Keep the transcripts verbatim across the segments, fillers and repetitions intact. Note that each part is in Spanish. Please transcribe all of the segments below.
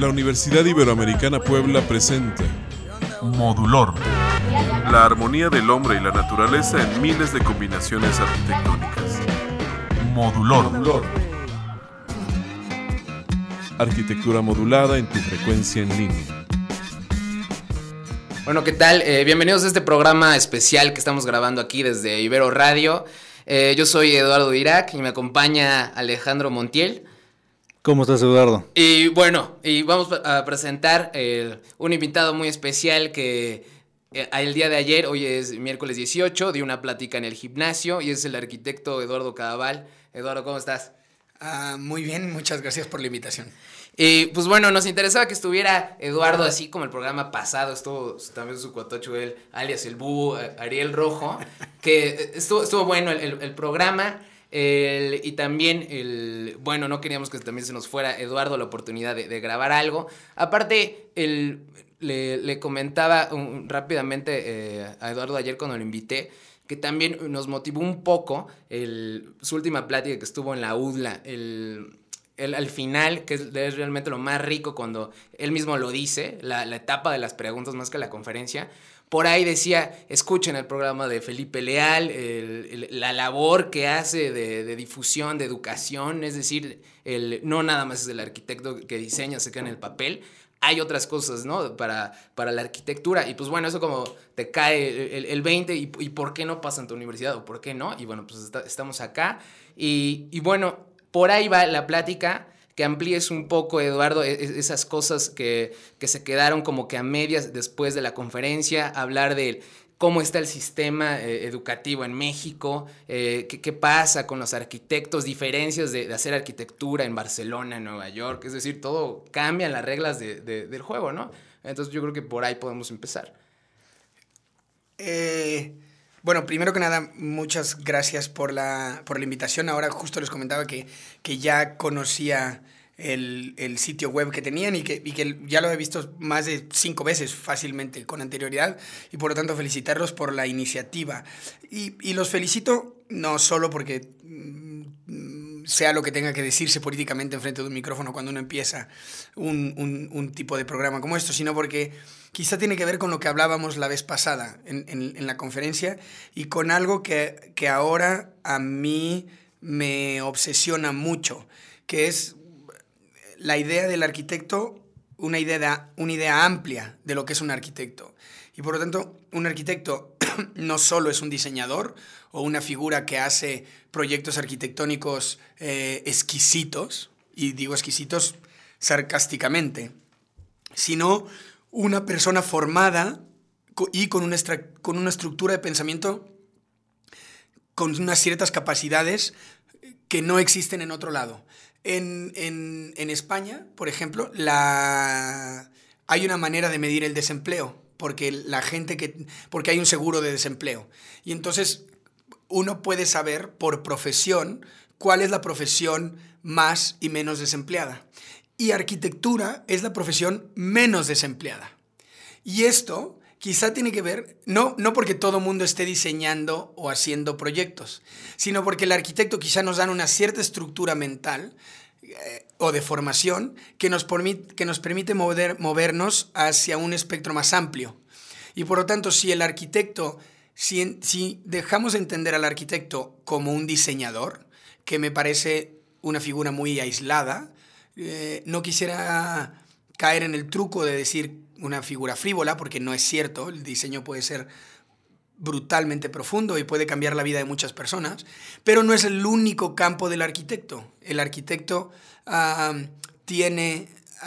La Universidad Iberoamericana Puebla presenta Modulor. La armonía del hombre y la naturaleza en miles de combinaciones arquitectónicas. Modulor. Modulor. Arquitectura modulada en tu frecuencia en línea. Bueno, ¿qué tal? Eh, bienvenidos a este programa especial que estamos grabando aquí desde Ibero Radio. Eh, yo soy Eduardo Dirac y me acompaña Alejandro Montiel. ¿Cómo estás, Eduardo? Y bueno, y vamos a presentar eh, un invitado muy especial que eh, el día de ayer, hoy es miércoles dieciocho, dio una plática en el gimnasio y es el arquitecto Eduardo Cadaval. Eduardo, ¿cómo estás? Uh, muy bien, muchas gracias por la invitación. Y pues bueno, nos interesaba que estuviera Eduardo así como el programa pasado, estuvo también su cuatocho él, alias el Búho, Ariel Rojo, que estuvo, estuvo bueno el, el, el programa. El, y también, el, bueno, no queríamos que también se nos fuera Eduardo la oportunidad de, de grabar algo. Aparte, el, le, le comentaba um, rápidamente eh, a Eduardo ayer cuando lo invité, que también nos motivó un poco el, su última plática que estuvo en la U D L A, el, el, al final, que es, es realmente lo más rico cuando él mismo lo dice, la, la etapa de las preguntas más que la conferencia. Por ahí decía, escuchen el programa de Felipe Leal, el, el, la labor que hace de, de difusión, de educación, es decir, el, no nada más es el arquitecto que diseña, se queda en el papel, hay otras cosas, ¿no? Para, para la arquitectura, y pues bueno, eso como te cae el, el veinte, y, y ¿por qué no pasa en tu universidad? ¿O por qué no? Y bueno, pues está, estamos acá, y, y bueno, por ahí va la plática. Que amplíes un poco, Eduardo, esas cosas que, que se quedaron como que a medias después de la conferencia, hablar de cómo está el sistema eh, educativo en México, eh, qué, qué pasa con los arquitectos, diferencias de, de hacer arquitectura en Barcelona, en Nueva York, es decir, todo cambian las reglas de, de, del juego, ¿no? Entonces yo creo que por ahí podemos empezar. Eh... Bueno, primero que nada, muchas gracias por la, por la invitación. Ahora justo les comentaba que, que ya conocía el, el sitio web que tenían y que, y que ya lo he visto más de cinco veces fácilmente con anterioridad y por lo tanto felicitarlos por la iniciativa. Y, y los felicito no solo porque mm, sea lo que tenga que decirse políticamente enfrente de un micrófono cuando uno empieza un, un, un tipo de programa como esto, sino porque quizá tiene que ver con lo que hablábamos la vez pasada en, en, en la conferencia y con algo que, que ahora a mí me obsesiona mucho, que es la idea del arquitecto, una idea, una idea amplia de lo que es un arquitecto. Y por lo tanto, un arquitecto no solo es un diseñador o una figura que hace proyectos arquitectónicos eh, exquisitos, y digo exquisitos sarcásticamente, sino una persona formada y con una, con una estructura de pensamiento con unas ciertas capacidades que no existen en otro lado. En, en, en España, por ejemplo, la, hay una manera de medir el desempleo, porque, la gente que, porque hay un seguro de desempleo. Y entonces uno puede saber por profesión cuál es la profesión más y menos desempleada. Y arquitectura es la profesión menos desempleada. Y esto quizá tiene que ver, no, no porque todo mundo esté diseñando o haciendo proyectos, sino porque el arquitecto quizá nos da una cierta estructura mental eh, o de formación que nos, permite, que nos permite mover, movernos hacia un espectro más amplio. Y por lo tanto, si el arquitecto, si, si dejamos de entender al arquitecto como un diseñador, que me parece una figura muy aislada, Eh, no quisiera caer en el truco de decir una figura frívola, porque no es cierto, el diseño puede ser brutalmente profundo y puede cambiar la vida de muchas personas, pero no es el único campo del arquitecto. El arquitecto uh, tiene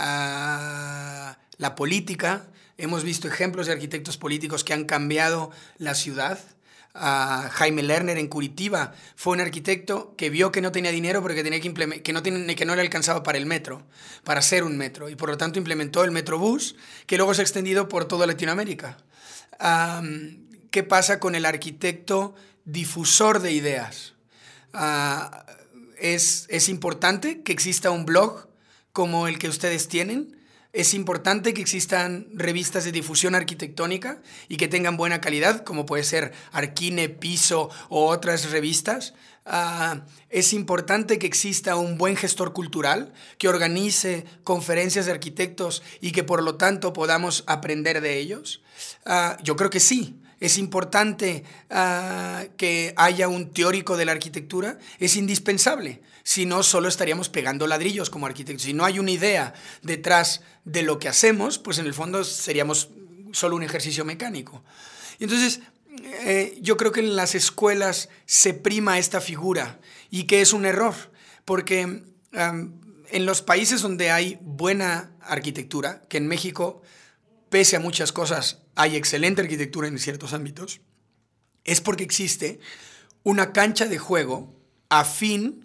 uh, la política, hemos visto ejemplos de arquitectos políticos que han cambiado la ciudad. Uh, Jaime Lerner en Curitiba fue un arquitecto que vio que no tenía dinero porque tenía que, implement- que, no tiene, que no le alcanzaba para el metro, para hacer un metro, y por lo tanto implementó el Metrobús, que luego se ha extendido por toda Latinoamérica. Um, ¿Qué pasa con el arquitecto difusor de ideas? Uh, es, es importante que exista un blog como el que ustedes tienen. Es importante que existan revistas de difusión arquitectónica y que tengan buena calidad, como puede ser Arquine, Piso o otras revistas. Uh, es importante que exista un buen gestor cultural que organice conferencias de arquitectos y que por lo tanto podamos aprender de ellos. Uh, yo creo que sí. Es importante uh, que haya un teórico de la arquitectura. Es indispensable. Si no, solo estaríamos pegando ladrillos como arquitectos. Si no hay una idea detrás de lo que hacemos, pues en el fondo seríamos solo un ejercicio mecánico. Y entonces, eh, yo creo que en las escuelas se prima esta figura y que es un error, porque um, en los países donde hay buena arquitectura, que en México, pese a muchas cosas, hay excelente arquitectura en ciertos ámbitos, es porque existe una cancha de juego afín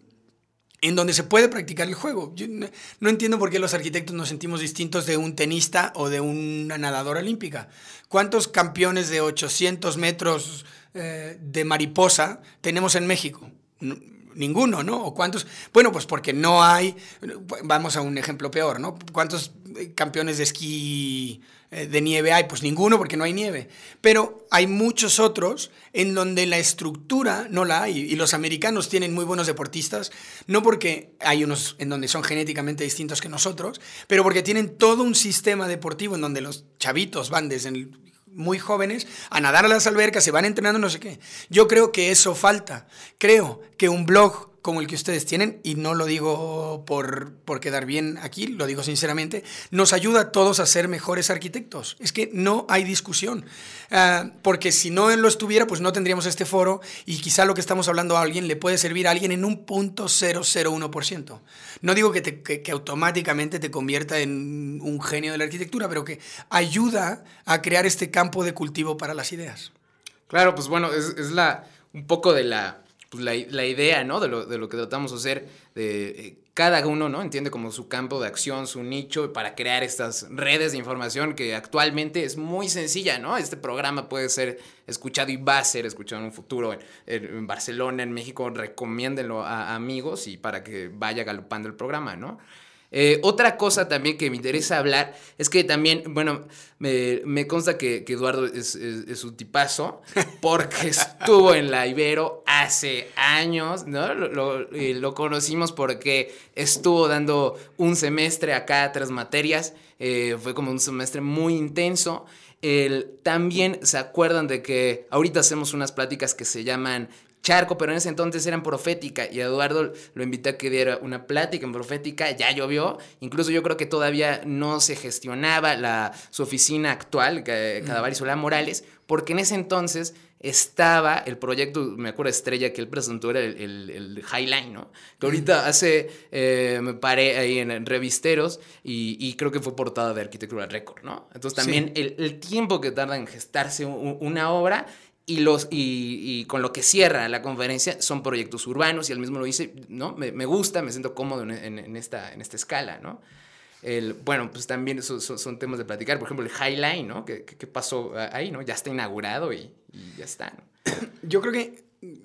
en donde se puede practicar el juego. Yo no, no entiendo por qué los arquitectos nos sentimos distintos de un tenista o de una nadadora olímpica. ¿Cuántos campeones de ochocientos metros eh, de mariposa tenemos en México? No, ninguno, ¿no? ¿O cuántos? Bueno, pues porque no hay... Vamos a un ejemplo peor, ¿no? ¿Cuántos campeones de esquí de nieve hay? Pues ninguno, porque no hay nieve. Pero hay muchos otros en donde la estructura no la hay. Y los americanos tienen muy buenos deportistas, no porque hay unos en donde son genéticamente distintos que nosotros, pero porque tienen todo un sistema deportivo en donde los chavitos van desde el muy jóvenes a nadar a las albercas, se van entrenando, no sé qué. Yo creo que eso falta. Creo que un blog como el que ustedes tienen, y no lo digo por, por quedar bien aquí, lo digo sinceramente, nos ayuda a todos a ser mejores arquitectos. Es que no hay discusión. Uh, porque si no lo estuviera, pues no tendríamos este foro y quizá lo que estamos hablando a alguien le puede servir a alguien en un punto cero cero uno por ciento. No digo que, te, que, que automáticamente te convierta en un genio de la arquitectura, pero que ayuda a crear este campo de cultivo para las ideas. Claro, pues bueno, es, es la un poco de la... Pues la, la idea, ¿no? De lo, de lo que tratamos de hacer, de eh, cada uno, ¿no? Entiende como su campo de acción, su nicho, para crear estas redes de información que actualmente es muy sencilla, ¿no? Este programa puede ser escuchado y va a ser escuchado en un futuro en, en Barcelona, en México. Recomiéndenlo a, a amigos y para que vaya galopando el programa, ¿no? Eh, otra cosa también que me interesa hablar es que también, bueno, me, me consta que, que Eduardo es, es, es un tipazo porque estuvo en la Ibero hace años, ¿no? Lo, lo, eh, lo conocimos porque estuvo dando un semestre acá, tres materias, eh, fue como un semestre muy intenso. El, también se acuerdan de que ahorita hacemos unas pláticas que se llaman Charco, pero en ese entonces eran Profética y a Eduardo lo invité a que diera una plática en Profética, ya llovió, incluso yo creo que todavía no se gestionaba la, su oficina actual, Cadaval y Solá Morales, porque en ese entonces estaba el proyecto, me acuerdo, estrella que él presentó, era el, el, el Highline, ¿no? Que ahorita hace, eh, me paré ahí en, en Revisteros y, y creo que fue portada de Arquitectura Record, ¿no? Entonces también sí. el, el tiempo que tarda en gestarse un, una obra y, los, y, y con lo que cierra la conferencia son proyectos urbanos y él mismo lo dice, ¿no? Me, me gusta, me siento cómodo en, en, en, esta, en esta escala, ¿no? El, bueno, pues también son, son, son temas de platicar. Por ejemplo, el Highline, ¿no? ¿Qué, qué, qué pasó ahí, no? Ya está inaugurado y, y ya está, ¿no? Yo creo que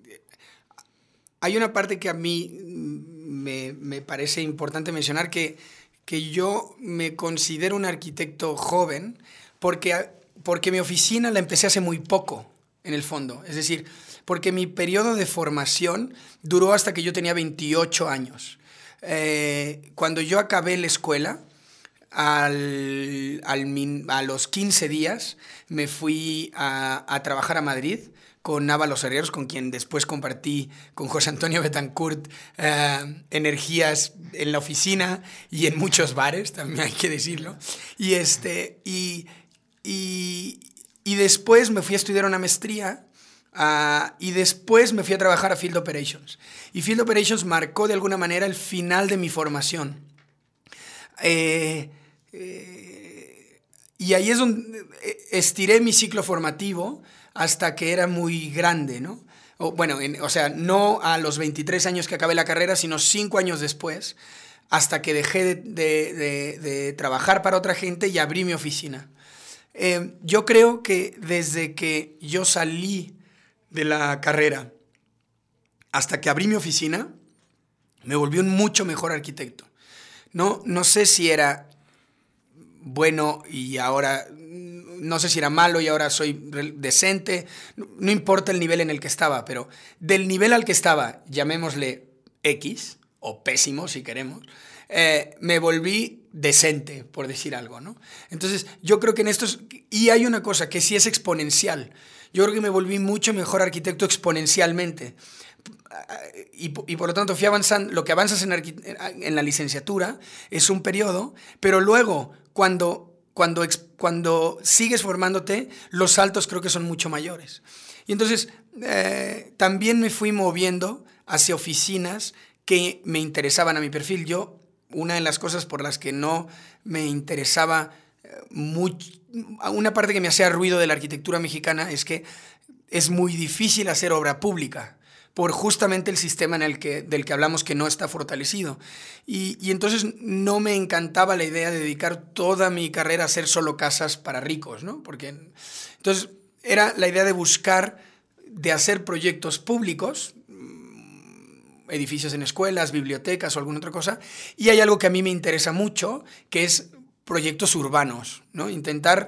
hay una parte que a mí me, me parece importante mencionar, que, que yo me considero un arquitecto joven porque, porque mi oficina la empecé hace muy poco, en el fondo. Es decir, porque mi periodo de formación duró hasta que yo tenía veintiocho años. Eh, cuando yo acabé la escuela, al, al, a los quince días me fui a, a trabajar a Madrid con Ábalos Herreros, con quien después compartí con José Antonio Betancourt eh, energías en la oficina y en muchos bares, también hay que decirlo. Y, este, y, y, y después me fui a estudiar una maestría. Uh, y después me fui a trabajar a Field Operations. Y Field Operations marcó de alguna manera el final de mi formación. Eh, eh, y ahí es donde estiré mi ciclo formativo hasta que era muy grande, ¿no? O, bueno, en, o sea, no a los veintitrés años que acabé la carrera, sino cinco años después, hasta que dejé de, de, de, de trabajar para otra gente y abrí mi oficina. Eh, yo creo que desde que yo salí de la carrera hasta que abrí mi oficina, me volví un mucho mejor arquitecto. No, no sé si era bueno y ahora no sé si era malo y ahora soy decente. No importa el nivel en el que estaba, pero del nivel al que estaba, llamémosle X, o pésimo si queremos, eh, me volví decente, por decir algo, ¿no? Entonces, yo creo que en estos... Y hay una cosa que sí es exponencial. Yo creo que me volví mucho mejor arquitecto exponencialmente. Y, y por lo tanto fui avanzando. Lo que avanzas en, en la licenciatura es un periodo, pero luego, cuando, cuando, cuando sigues formándote, los saltos creo que son mucho mayores. Y entonces, eh, también me fui moviendo hacia oficinas que me interesaban a mi perfil. Yo, una de las cosas por las que no me interesaba mucho, una parte que me hacía ruido de la arquitectura mexicana es que es muy difícil hacer obra pública por justamente el sistema en el que, del que hablamos que no está fortalecido. Y, y entonces no me encantaba la idea de dedicar toda mi carrera a hacer solo casas para ricos, ¿no? Porque entonces era la idea de buscar, de hacer proyectos públicos, edificios en escuelas, bibliotecas o alguna otra cosa, y hay algo que a mí me interesa mucho, que es proyectos urbanos, ¿no? Intentar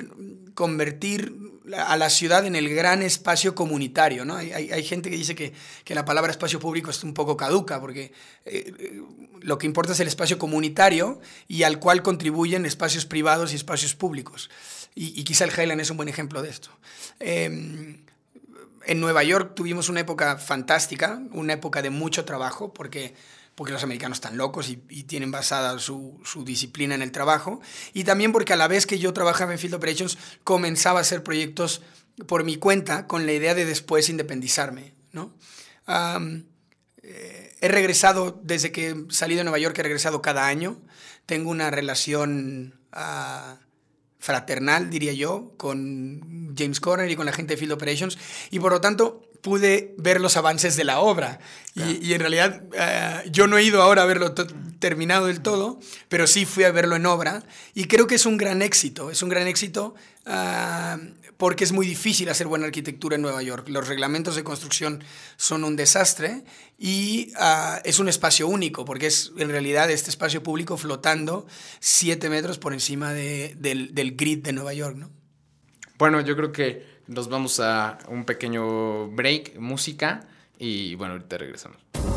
convertir a la ciudad en el gran espacio comunitario, ¿no? Hay, hay, hay gente que dice que, que la palabra espacio público es un poco caduca, porque eh, lo que importa es el espacio comunitario y al cual contribuyen espacios privados y espacios públicos. Y, y quizá el Highland es un buen ejemplo de esto. Eh, en Nueva York tuvimos una época fantástica, una época de mucho trabajo, porque... porque los americanos están locos y, y tienen basada su, su disciplina en el trabajo, y también porque a la vez que yo trabajaba en Field Operations comenzaba a hacer proyectos por mi cuenta con la idea de después independizarme, ¿no? Um, eh, he regresado, desde que salí de Nueva York, he regresado cada año. Tengo una relación uh, fraternal, diría yo, con James Corner y con la gente de Field Operations, y por lo tanto pude ver los avances de la obra. Claro. Y, y en realidad uh, yo no he ido ahora a verlo terminado del todo, pero sí fui a verlo en obra, y creo que es un gran éxito, es un gran éxito uh, porque es muy difícil hacer buena arquitectura en Nueva York. Los reglamentos de construcción son un desastre y uh, es un espacio único, porque es en realidad este espacio público flotando siete metros por encima de, del, del grid de Nueva York, ¿no? Bueno, yo creo que nos vamos a un pequeño break, música, y bueno, ahorita regresamos.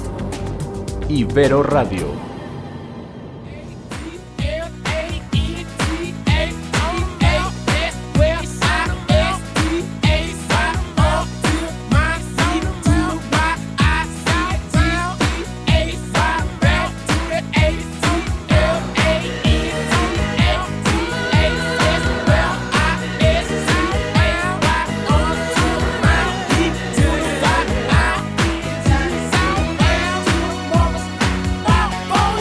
Ibero Radio. Whoa.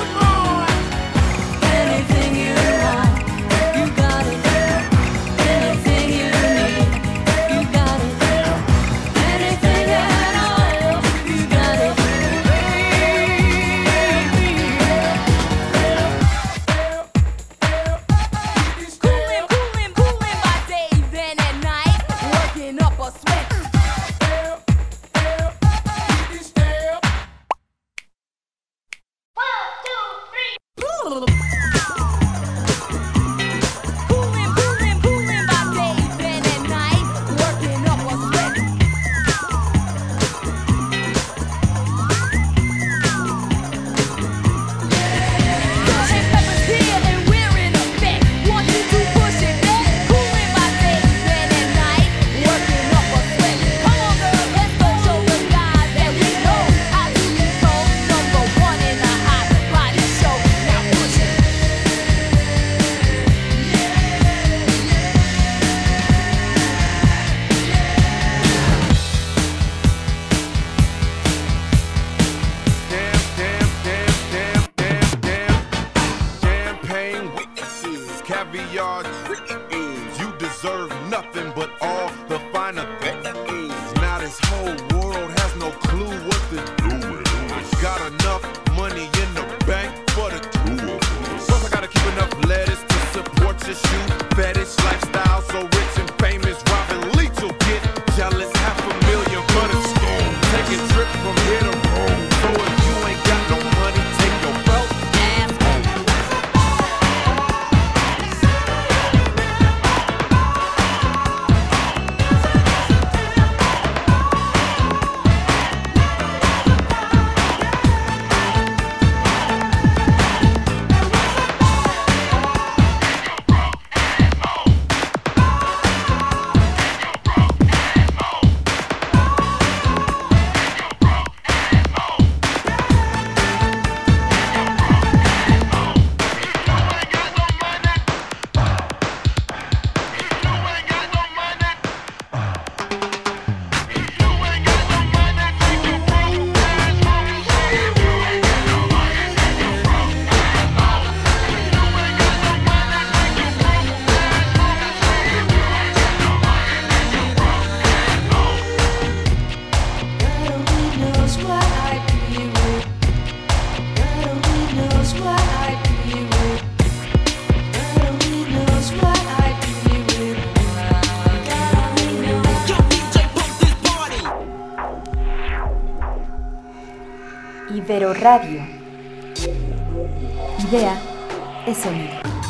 Ibero Radio. Idea es sonido.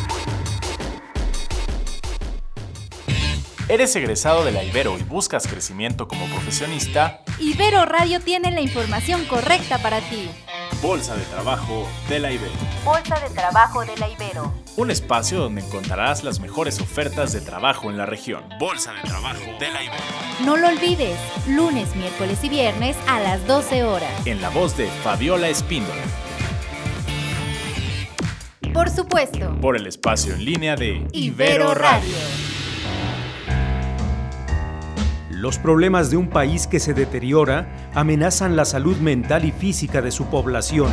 ¿Eres egresado de la Ibero y buscas crecimiento como profesionista? Ibero Radio tiene la información correcta para ti. Bolsa de Trabajo de la Ibero. Bolsa de Trabajo de la Ibero. Un espacio donde encontrarás las mejores ofertas de trabajo en la región. Bolsa de Trabajo de la Ibero. No lo olvides, lunes, miércoles y viernes a las doce horas. En la voz de Fabiola Espíndola. Por supuesto. Por el espacio en línea de Ibero Radio. Los problemas de un país que se deteriora amenazan la salud mental y física de su población.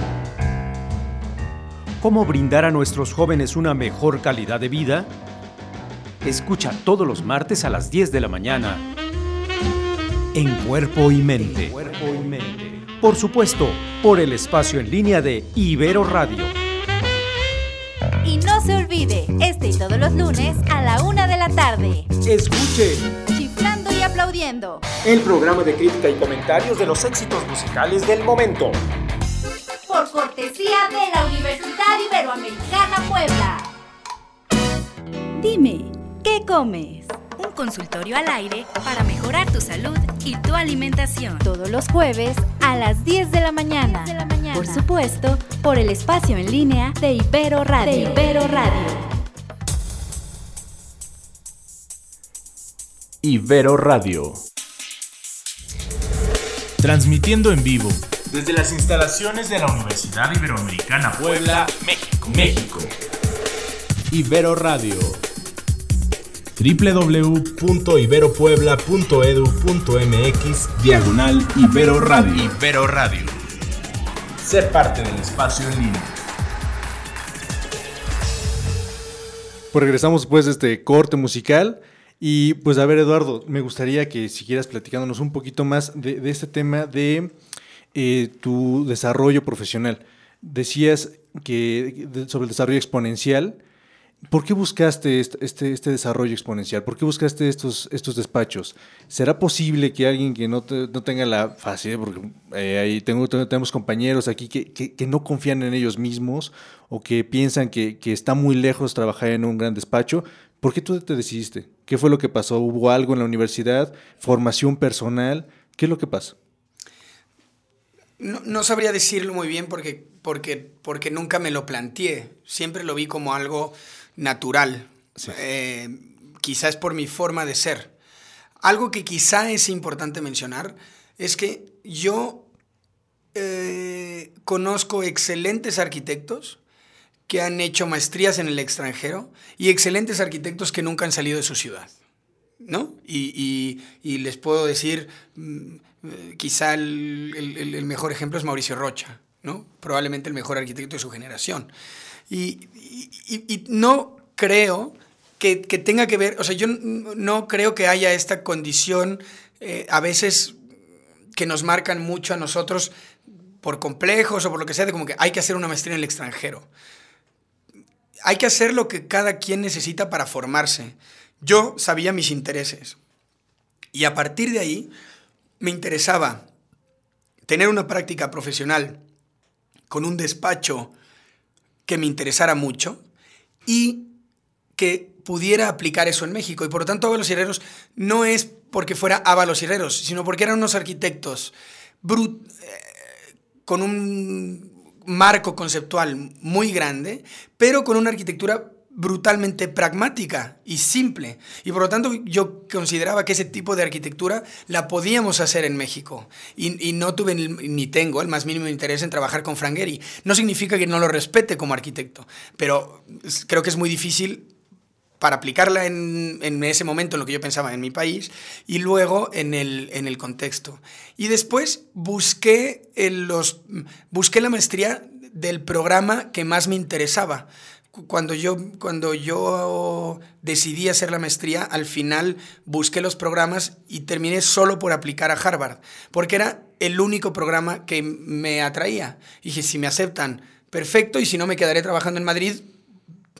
¿Cómo brindar a nuestros jóvenes una mejor calidad de vida? Escucha todos los martes a las diez de la mañana en Cuerpo y Mente. Cuerpo y Mente. Por supuesto, por el espacio en línea de Ibero Radio. Y no se olvide, este y todos los lunes a la una de la tarde. Escuche Chiflando y aplaudiendo. el programa de crítica y comentarios de los éxitos musicales del momento. Por cortesía de la Universidad Iberoamericana Puebla. Dime, ¿qué comes? Un consultorio al aire para mejorar tu salud y tu alimentación. Todos los jueves a las diez de la mañana. De la mañana. Por supuesto, por el espacio en línea de Ibero Radio. De Ibero Radio. Ibero Radio. Transmitiendo en vivo desde las instalaciones de la Universidad Iberoamericana Puebla, México. México. Ibero Radio. doble u doble u doble u punto iberopuebla punto edu punto mx diagonal Ibero Radio. Ibero Radio. Sé parte del espacio en línea. Pues regresamos después de este corte musical. Y pues a ver, Eduardo, me gustaría que siguieras platicándonos un poquito más de, de este tema de eh, tu desarrollo profesional. Decías que de, sobre el desarrollo exponencial. ¿Por qué buscaste este, este, este desarrollo exponencial? ¿Por qué buscaste estos, estos despachos? ¿Será posible que alguien que no, te, no tenga la facilidad, porque eh, ahí tengo, tenemos compañeros aquí que, que, que no confían en ellos mismos o que piensan que, que está muy lejos trabajar en un gran despacho? ¿Por qué tú te decidiste? ¿Qué fue lo que pasó? ¿Hubo algo en la universidad? ¿Formación personal? ¿Qué es lo que pasa? No, no sabría decirlo muy bien porque, porque, porque nunca me lo planteé. Siempre lo vi como algo natural. Sí. Eh, quizás por mi forma de ser. Algo que quizá es importante mencionar es que yo eh, conozco excelentes arquitectos que han hecho maestrías en el extranjero y excelentes arquitectos que nunca han salido de su ciudad, ¿no? Y, y, y les puedo decir, quizá el, el, el mejor ejemplo es Mauricio Rocha, ¿no? Probablemente el mejor arquitecto de su generación. Y, y, y no creo que, que tenga que ver, o sea, yo no creo que haya esta condición eh, a veces que nos marcan mucho a nosotros por complejos o por lo que sea, de como que hay que hacer una maestría en el extranjero. Hay que hacer lo que cada quien necesita para formarse. Yo sabía mis intereses y a partir de ahí me interesaba tener una práctica profesional con un despacho que me interesara mucho y que pudiera aplicar eso en México. Y por lo tanto, Ábalos y Herreros no es porque fuera Ábalos y Herreros, sino porque eran unos arquitectos brut- eh, con un marco conceptual muy grande, pero con una arquitectura brutalmente pragmática y simple. Y por lo tanto yo consideraba que ese tipo de arquitectura la podíamos hacer en México. Y, y no tuve ni, ni tengo el más mínimo interés en trabajar con Frank Gehry. No significa que no lo respete como arquitecto, pero creo que es muy difícil para aplicarla en, en ese momento, en lo que yo pensaba en mi país, y luego en el, en el contexto. Y después busqué, el, los, busqué la maestría del programa que más me interesaba. Cuando yo, cuando yo decidí hacer la maestría, al final busqué los programas y terminé solo por aplicar a Harvard, porque era el único programa que me atraía. Y dije, si me aceptan, perfecto, y si no, me quedaré trabajando en Madrid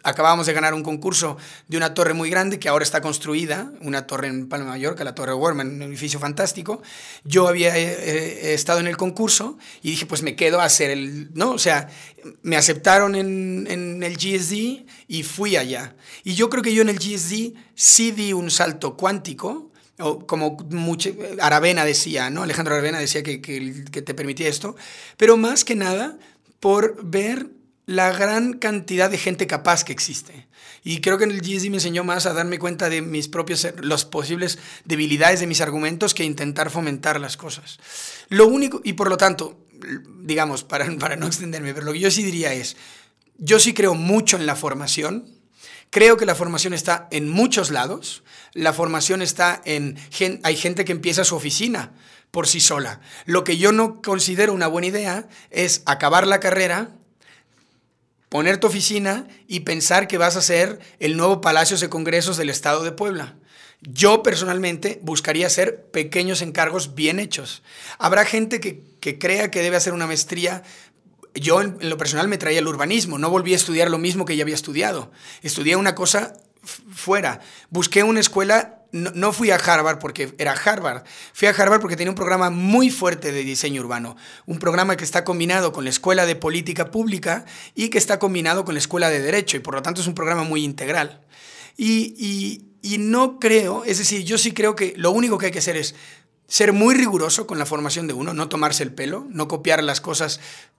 acabábamos de ganar un concurso de una torre muy grande que ahora está construida, una torre en Palma de Mallorca, la Torre Warman, un edificio fantástico. Yo había eh, eh, estado en el concurso y dije, pues me quedo a hacer el... ¿no? O sea, me aceptaron en, en el G S D y fui allá. Y yo creo que yo en el G S D sí di un salto cuántico, o como mucho, Aravena decía, ¿no? Alejandro Aravena decía que, que, que te permitía esto, pero más que nada por ver la gran cantidad de gente capaz que existe. Y creo que en el G S D me enseñó más a darme cuenta de mis propios, las posibles debilidades de mis argumentos que intentar fomentar las cosas. Lo único, y por lo tanto, digamos, para, para no extenderme, pero lo que yo sí diría es, yo sí creo mucho en la formación. Creo que la formación está en muchos lados. La formación está en... Hay gente que empieza su oficina por sí sola. Lo que yo no considero una buena idea es acabar la carrera, poner tu oficina y pensar que vas a ser el nuevo Palacio de Congresos del Estado de Puebla. Yo personalmente buscaría hacer pequeños encargos bien hechos. Habrá gente que, que crea que debe hacer una maestría. Yo en, en lo personal me traía el urbanismo, no volví a estudiar lo mismo que ya había estudiado. Estudié una cosa f- fuera. Busqué una escuela, no, no fui a Harvard porque era Harvard. Fui a Harvard porque tenía un programa muy fuerte de diseño urbano. Un programa que está combinado con la Escuela de Política Pública y que está combinado con la Escuela de Derecho. Y por lo tanto es un programa muy integral. Y, y, y no creo, es decir, yo sí creo que lo único que hay que hacer es ser muy riguroso con la formación de uno, no tomarse el pelo, no copiar las cosas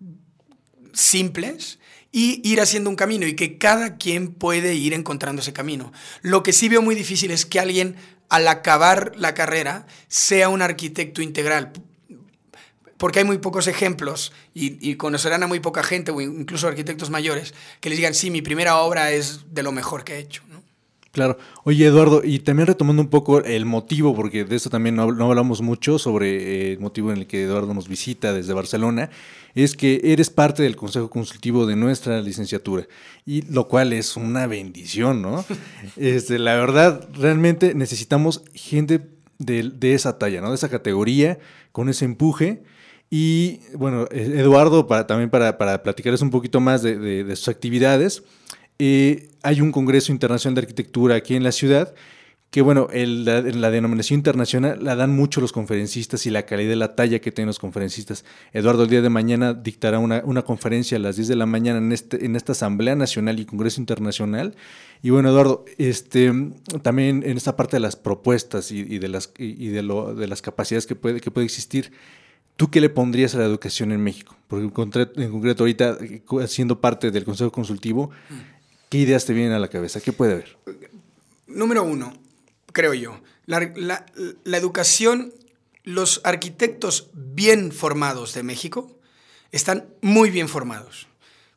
simples y ir haciendo un camino y que cada quien puede ir encontrando ese camino. Lo que sí veo muy difícil es que alguien al acabar la carrera sea un arquitecto integral, porque hay muy pocos ejemplos y, y conocerán a muy poca gente o incluso arquitectos mayores que les digan, sí, mi primera obra es de lo mejor que he hecho, ¿no? Claro. Oye, Eduardo, y también retomando un poco el motivo, porque de eso también no, no hablamos mucho, sobre el motivo en el que Eduardo nos visita desde Barcelona, es que eres parte del Consejo Consultivo de nuestra licenciatura, y lo cual es una bendición, ¿no? este, la verdad, realmente necesitamos gente de, de esa talla, ¿no? De esa categoría, con ese empuje. Y bueno, Eduardo, para, también para, para platicarles un poquito más de, de, de sus actividades, Eh, hay un Congreso Internacional de Arquitectura aquí en la ciudad que, bueno, el, la, la denominación internacional la dan mucho los conferencistas y la calidad de la talla que tienen los conferencistas. Eduardo el día de mañana dictará una, una conferencia a las diez de la mañana en, este, en esta Asamblea Nacional y Congreso Internacional. Y bueno, Eduardo, este, también en esta parte de las propuestas y, y, de, las, y de, lo, de las capacidades que puede, que puede existir, ¿tú qué le pondrías a la educación en México? Porque en concreto, en concreto ahorita, siendo parte del Consejo Consultivo, ¿qué ideas te vienen a la cabeza? ¿Qué puede haber? Número uno, creo yo, la, la, la educación, los arquitectos bien formados de México están muy bien formados.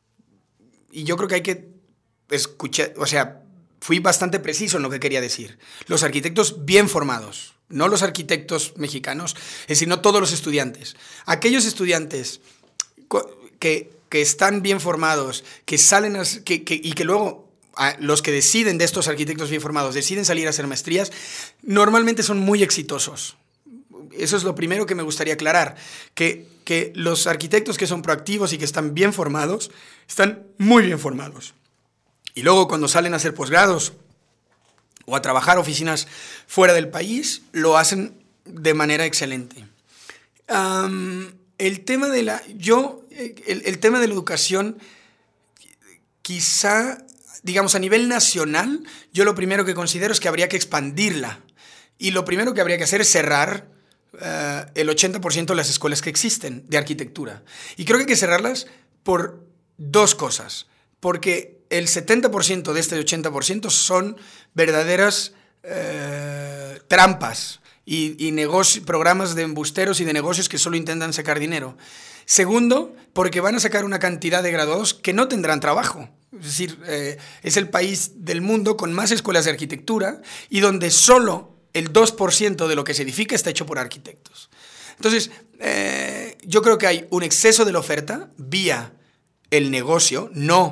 Y yo creo que hay que escuchar, o sea, fui bastante preciso en lo que quería decir. Los arquitectos bien formados, no los arquitectos mexicanos, es decir, no todos los estudiantes. Aquellos estudiantes que... que están bien formados, que salen a, que, que, y que luego a, los que deciden de estos arquitectos bien formados deciden salir a hacer maestrías, normalmente son muy exitosos. Eso es lo primero que me gustaría aclarar, que, que los arquitectos que son proactivos y que están bien formados, están muy bien formados. Y luego cuando salen a hacer posgrados o a trabajar oficinas fuera del país, lo hacen de manera excelente. Um, el tema de la... Yo... El, el tema de la educación, quizá, digamos, a nivel nacional, yo lo primero que considero es que habría que expandirla. Y lo primero que habría que hacer es cerrar uh, el ochenta por ciento de las escuelas que existen de arquitectura. Y creo que hay que cerrarlas por dos cosas. Porque el setenta por ciento de este ochenta por ciento son verdaderas uh, trampas y, y negocio, programas de embusteros y de negocios que solo intentan sacar dinero. Segundo, porque van a sacar una cantidad de graduados que no tendrán trabajo. Es decir, eh, es el país del mundo con más escuelas de arquitectura y donde solo el dos por ciento de lo que se edifica está hecho por arquitectos. Entonces, eh, yo creo que hay un exceso de la oferta vía el negocio, no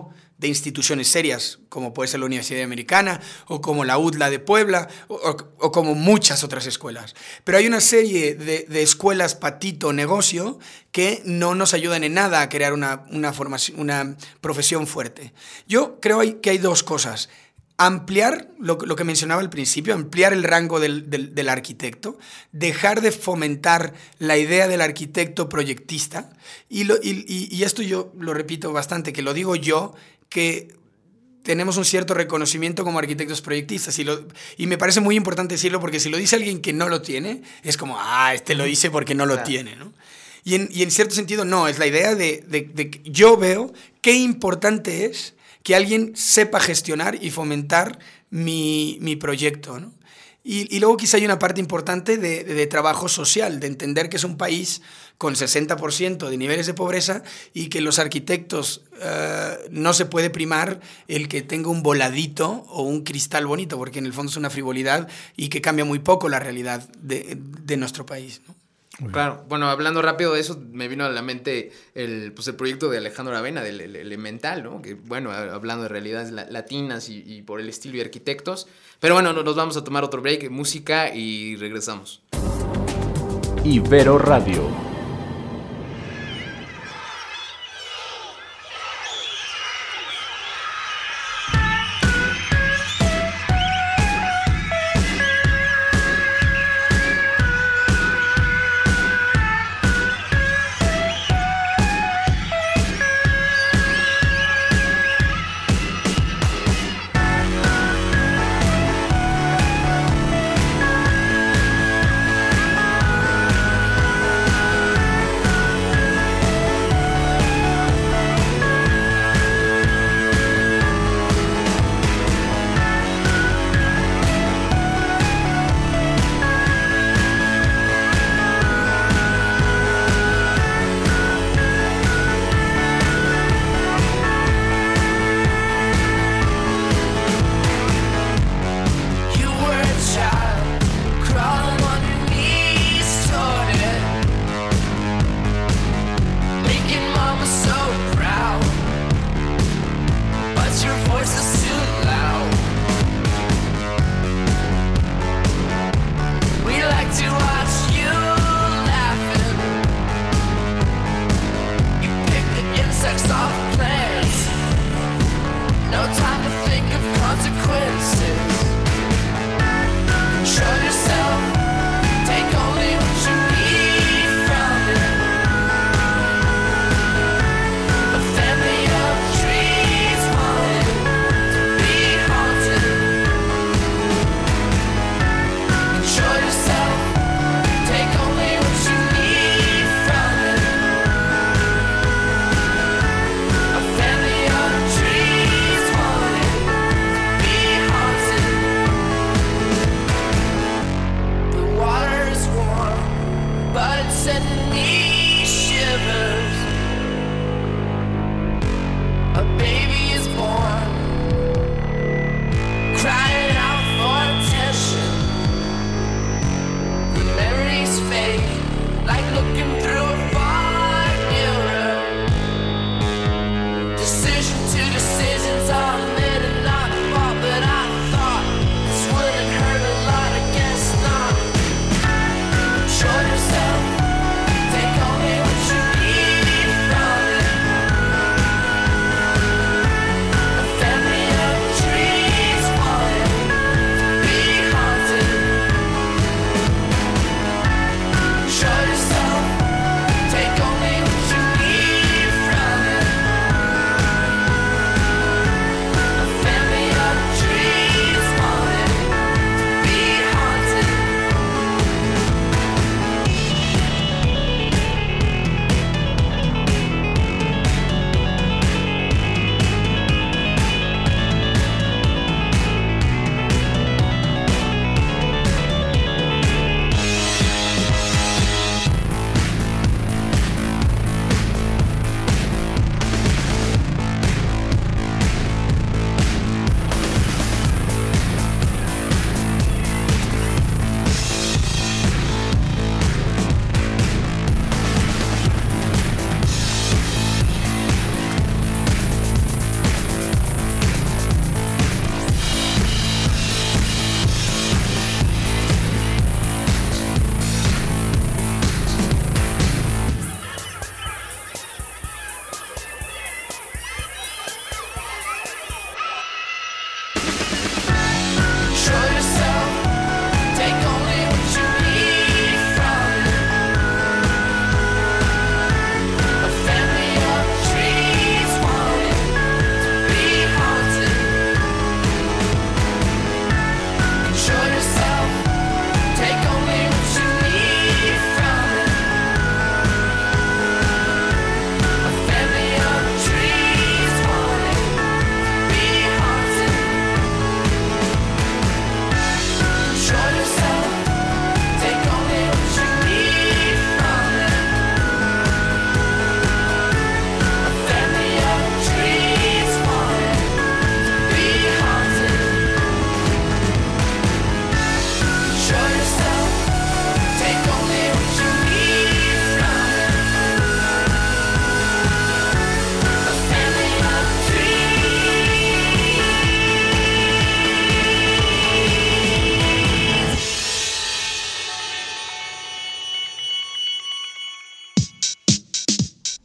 de instituciones serias, como puede ser la Universidad Americana, o como la U D L A de Puebla, o, o, o como muchas otras escuelas. Pero hay una serie de, de escuelas patito negocio que no nos ayudan en nada a crear una, una, formación, una profesión fuerte. Yo creo que hay dos cosas. Ampliar lo, lo que mencionaba al principio, ampliar el rango del, del, del arquitecto, dejar de fomentar la idea del arquitecto proyectista, y, lo, y, y esto yo lo repito bastante, que lo digo yo, que tenemos un cierto reconocimiento como arquitectos proyectistas, y, lo, y me parece muy importante decirlo, porque si lo dice alguien que no lo tiene, es como, ah, este lo dice porque no lo claro. tiene, ¿no? Y en, y en cierto sentido no, es la idea de, de, de que yo veo qué importante es que alguien sepa gestionar y fomentar mi, mi proyecto, ¿no? Y, y luego quizá hay una parte importante de, de, de trabajo social, de entender que es un país con sesenta por ciento de niveles de pobreza y que los arquitectos uh, no se puede primar el que tenga un voladito o un cristal bonito, porque en el fondo es una frivolidad y que cambia muy poco la realidad de, de nuestro país, ¿no? Claro, bueno, hablando rápido de eso, me vino a la mente el, pues el proyecto de Alejandro Aravena, del el, Elemental, ¿no? Que, bueno, hablando de realidades latinas y, y por el estilo y arquitectos. Pero bueno, nos vamos a tomar otro break, música, y regresamos. Ibero Radio.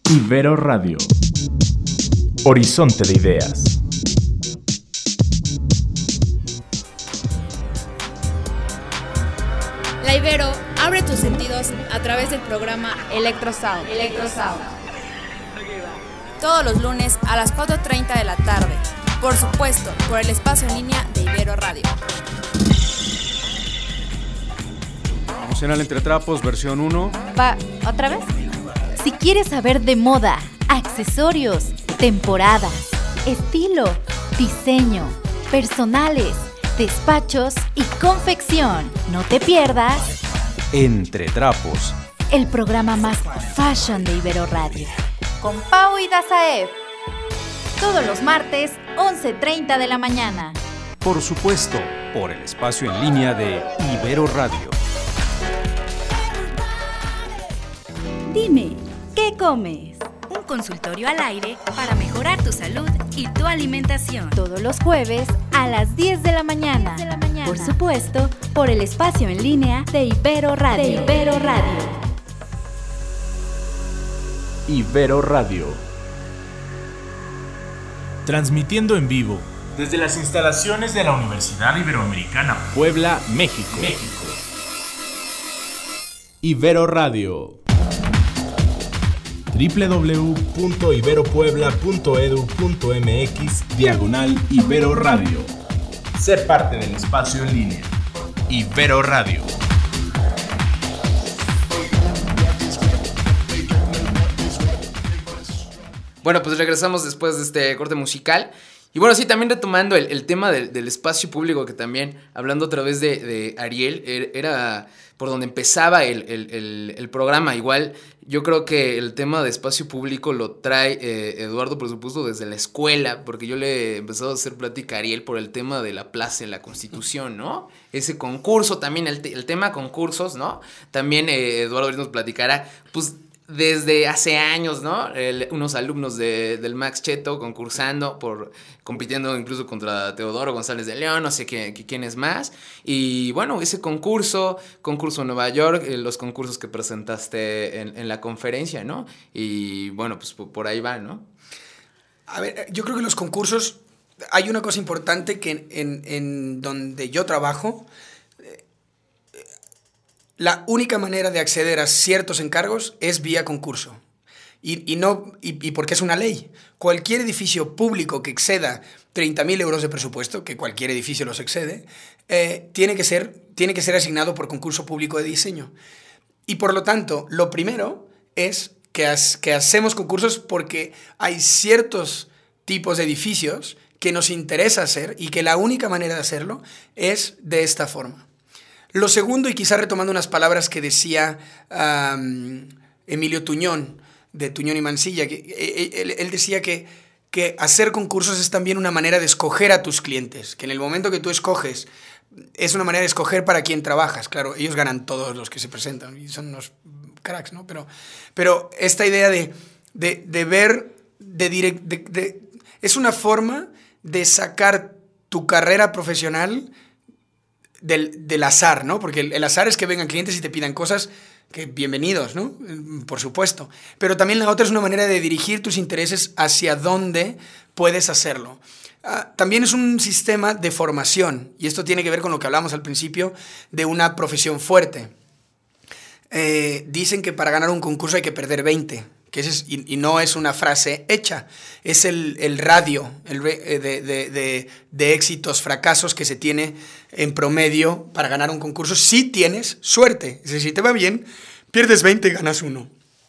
Ibero Radio. Horizonte de ideas. La Ibero abre tus sentidos a través del programa Electrosound. Electrosound. Todos los lunes a las cuatro treinta de la tarde. Por supuesto, por el espacio en línea de Ibero Radio. Emocional Entre Trapos, versión uno. Va, ¿otra vez? Si quieres saber de moda, accesorios, temporadas, estilo, diseño, personales, despachos y confección, no te pierdas Entre Trapos. el programa más fashion de Ibero Radio. Con Pau y Dazaev. Todos los martes, once treinta de la mañana. Por supuesto, por el espacio en línea de Ibero Radio. Dime, ¿qué comes? Un consultorio al aire para mejorar tu salud y tu alimentación. Todos los jueves a las diez de la mañana. Por supuesto, por el espacio en línea de Ibero Radio. De Ibero Radio. Ibero Radio. Transmitiendo en vivo desde las instalaciones de la Universidad Iberoamericana Puebla, México. México. Ibero Radio. w w w punto iberopuebla punto edu punto m x diagonal Ibero Radio. Ser parte del espacio en línea. Ibero Radio. Bueno, pues regresamos después de este corte musical. Y bueno, sí, también retomando el, el tema del, del espacio público, que también, hablando otra vez de, de Ariel, er, era por donde empezaba el, el, el, el programa. Igual, yo creo que el tema de espacio público lo trae eh, Eduardo, por supuesto, desde la escuela, porque yo le he empezado a hacer plática a Ariel por el tema de la plaza en la Constitución, ¿no? Ese concurso también, el, te, el tema concursos, ¿no? También eh, Eduardo nos platicará, pues, desde hace años, ¿no? El, unos alumnos de, del Max Cheto concursando, por compitiendo incluso contra Teodoro González de León, no sé qué, quién es más. Y bueno, ese concurso, concurso en Nueva York, eh, los concursos que presentaste en, en la conferencia, ¿no? Y bueno, pues por, por ahí va, ¿no? A ver, yo creo que los concursos, hay una cosa importante que en, en, en donde yo trabajo, la única manera de acceder a ciertos encargos es vía concurso. Y, y, no, y, y porque es una ley. Cualquier edificio público que exceda treinta mil euros de presupuesto, que cualquier edificio los excede, eh, tiene, que ser, tiene que ser asignado por concurso público de diseño. Y por lo tanto, lo primero es que, has, que hacemos concursos porque hay ciertos tipos de edificios que nos interesa hacer y que la única manera de hacerlo es de esta forma. Lo segundo, y quizá retomando unas palabras que decía um, Emilio Tuñón, de Tuñón y Mansilla, que él, él decía que, que hacer concursos es también una manera de escoger a tus clientes, que en el momento que tú escoges, es una manera de escoger para quién trabajas. Claro, ellos ganan todos los que se presentan, y son unos cracks, ¿no? Pero, pero esta idea de, de, de ver, de, direct, de, de es una forma de sacar tu carrera profesional Del, del azar, ¿no? Porque el, el azar es que vengan clientes y te pidan cosas que bienvenidos, ¿no? Por supuesto. Pero también la otra es una manera de dirigir tus intereses hacia dónde puedes hacerlo. Ah, también es un sistema de formación, y esto tiene que ver con lo que hablamos al principio de una profesión fuerte. Eh, dicen que para ganar un concurso hay que perder veinte. Que es, y, y no es una frase hecha, es el, el radio el, de, de, de, de éxitos, fracasos que se tiene en promedio para ganar un concurso si tienes suerte. Es decir, si te va bien, pierdes veinte y ganas uno.